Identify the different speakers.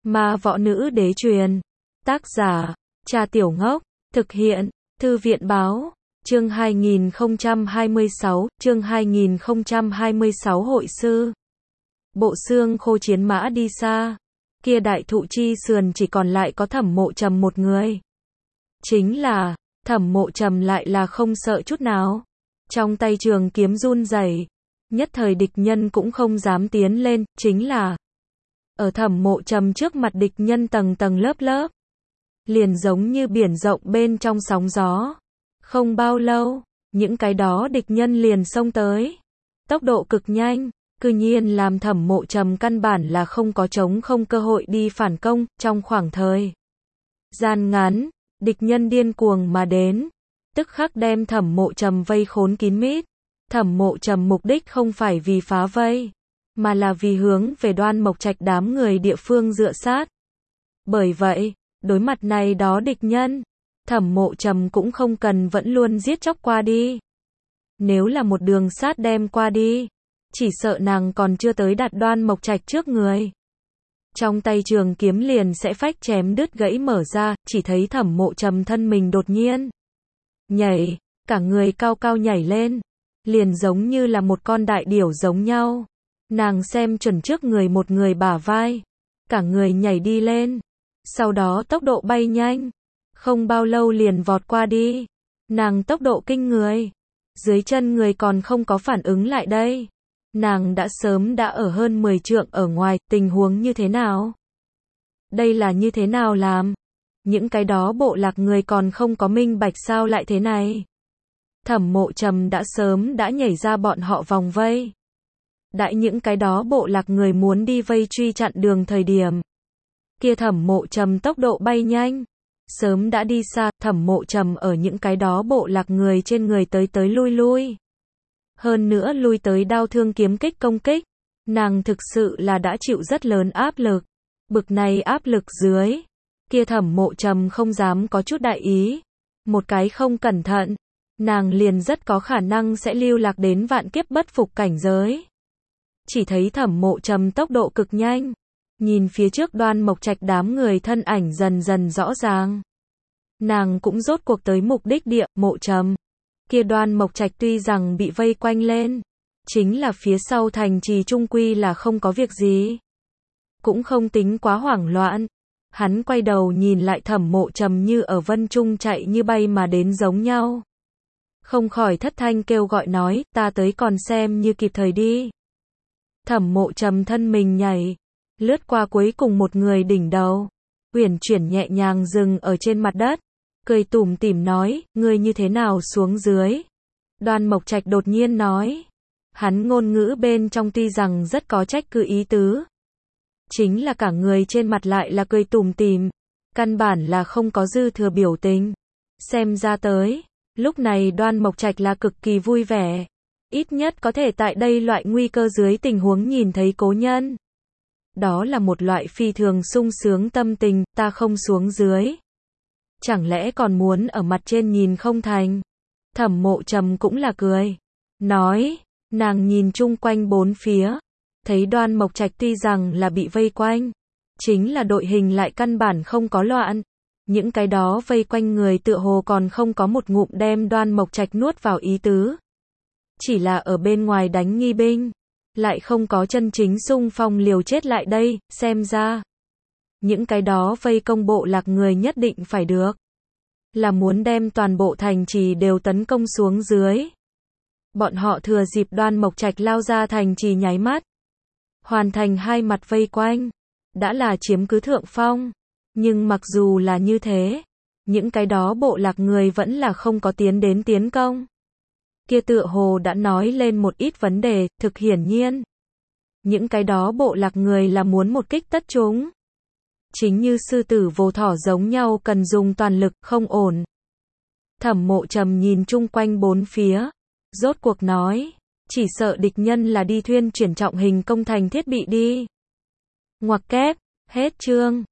Speaker 1: Ma võ nữ đế truyền. Tác giả, Trà Tiểu Ngốc. Thực hiện, Thư viện báo. Chương 2026, chương 2026 hội sư. Bộ xương khô chiến mã đi xa. Kia đại thụ chi sườn chỉ còn lại có Thẩm Mộ Trầm một người. Chính là, Thẩm Mộ Trầm lại là không sợ chút nào. Trong tay trường kiếm run rẩy, nhất thời địch nhân cũng không dám tiến lên, chính là ở Thẩm Mộ Trầm trước mặt địch nhân tầng tầng lớp lớp, liền giống như biển rộng bên trong sóng gió. Không bao lâu, những cái đó địch nhân liền xông tới, tốc độ cực nhanh, cư nhiên làm Thẩm Mộ Trầm căn bản là không có không cơ hội đi phản công. Trong khoảng thời gian ngắn, địch nhân điên cuồng mà đến, tức khắc đem Thẩm Mộ Trầm vây khốn kín mít. Thẩm Mộ Trầm mục đích không phải vì phá vây, mà là vì hướng về Đoan Mộc Trạch đám người địa phương dựa sát. Bởi vậy, đối mặt này đó địch nhân, Thẩm Mộ Trầm cũng không cần vẫn luôn giết chóc qua đi. Nếu là một đường sát đem qua đi, chỉ sợ nàng còn chưa tới đạt Đoan Mộc Trạch trước người, trong tay trường kiếm liền sẽ phách chém đứt gãy mở ra. Chỉ thấy Thẩm Mộ Trầm thân mình đột nhiên nhảy, cả người cao cao nhảy lên, liền giống như là một con đại điểu giống nhau. Nàng xem chuẩn trước người một người bả vai, cả người nhảy đi lên, sau đó tốc độ bay nhanh, không bao lâu liền vọt qua đi. Nàng tốc độ kinh người, dưới chân người còn không có phản ứng lại đây, nàng đã sớm đã ở hơn 10 trượng ở ngoài. Tình huống như thế nào? Đây là như thế nào làm? Những cái đó bộ lạc người còn không có minh bạch sao lại thế này? Thẩm Mộ Trầm đã sớm đã nhảy ra bọn họ vòng vây. Đại những cái đó bộ lạc người muốn đi vây truy chặn đường thời điểm, kia Thẩm Mộ Trầm tốc độ bay nhanh, sớm đã đi xa. Thẩm Mộ Trầm ở những cái đó bộ lạc người trên người tới tới lui lui, hơn nữa lui tới đao thương kiếm kích công kích. Nàng thực sự là đã chịu rất lớn áp lực. Bực này áp lực dưới, kia Thẩm Mộ Trầm không dám có chút đại ý, một cái không cẩn thận, nàng liền rất có khả năng sẽ lưu lạc đến vạn kiếp bất phục cảnh giới. Chỉ thấy Thẩm Mộ Trầm tốc độ cực nhanh, nhìn phía trước Đoan Mộc Trạch đám người thân ảnh dần dần rõ ràng. Nàng cũng rốt cuộc tới mục đích địa. Mộ Trầm, kia Đoan Mộc Trạch tuy rằng bị vây quanh lên, chính là phía sau thành trì trung quy là không có việc gì, cũng không tính quá hoảng loạn. Hắn quay đầu nhìn lại Thẩm Mộ Trầm như ở vân trung chạy như bay mà đến giống nhau, không khỏi thất thanh kêu gọi nói, ta tới còn xem như kịp thời đi. Thẩm Mộ Trầm thân mình nhảy, lướt qua cuối cùng một người đỉnh đầu, uyển chuyển nhẹ nhàng dừng ở trên mặt đất, cười tủm tỉm nói, ngươi như thế nào xuống dưới? Đoan Mộc Trạch đột nhiên nói, hắn ngôn ngữ bên trong tuy rằng rất có trách cứ ý tứ, chính là cả người trên mặt lại là cười tủm tỉm, căn bản là không có dư thừa biểu tình. Xem ra tới, lúc này Đoan Mộc Trạch là cực kỳ vui vẻ, ít nhất có thể tại đây loại nguy cơ dưới tình huống nhìn thấy cố nhân. Đó là một loại phi thường sung sướng tâm tình. Ta không xuống dưới, chẳng lẽ còn muốn ở mặt trên nhìn không thành? Thẩm Mộ Trầm cũng là cười, nói, nàng nhìn chung quanh bốn phía, thấy Đoan Mộc Trạch tuy rằng là bị vây quanh, chính là đội hình lại căn bản không có loạn. Những cái đó vây quanh người tựa hồ còn không có một ngụm đem Đoan Mộc Trạch nuốt vào ý tứ, chỉ là ở bên ngoài đánh nghi binh, lại không có chân chính xung phong liều chết lại đây. Xem ra, những cái đó vây công bộ lạc người nhất định phải được, là muốn đem toàn bộ thành trì đều tấn công xuống dưới. Bọn họ thừa dịp Đoan Mộc Trạch lao ra thành trì nháy mắt, hoàn thành hai mặt vây quanh, đã là chiếm cứ thượng phong. Nhưng mặc dù là như thế, những cái đó bộ lạc người vẫn là không có tiến đến tiến công. Kia tựa hồ đã nói lên một ít vấn đề. Thực hiển nhiên, những cái đó bộ lạc người là muốn một kích tất chúng, chính như sư tử vồ thỏ giống nhau, cần dùng toàn lực, không ổn. Thẩm Mộ Trầm nhìn chung quanh bốn phía, rốt cuộc nói, chỉ sợ địch nhân là đi thuyên chuyển trọng hình công thành thiết bị đi. Ngoặc kép, hết chương.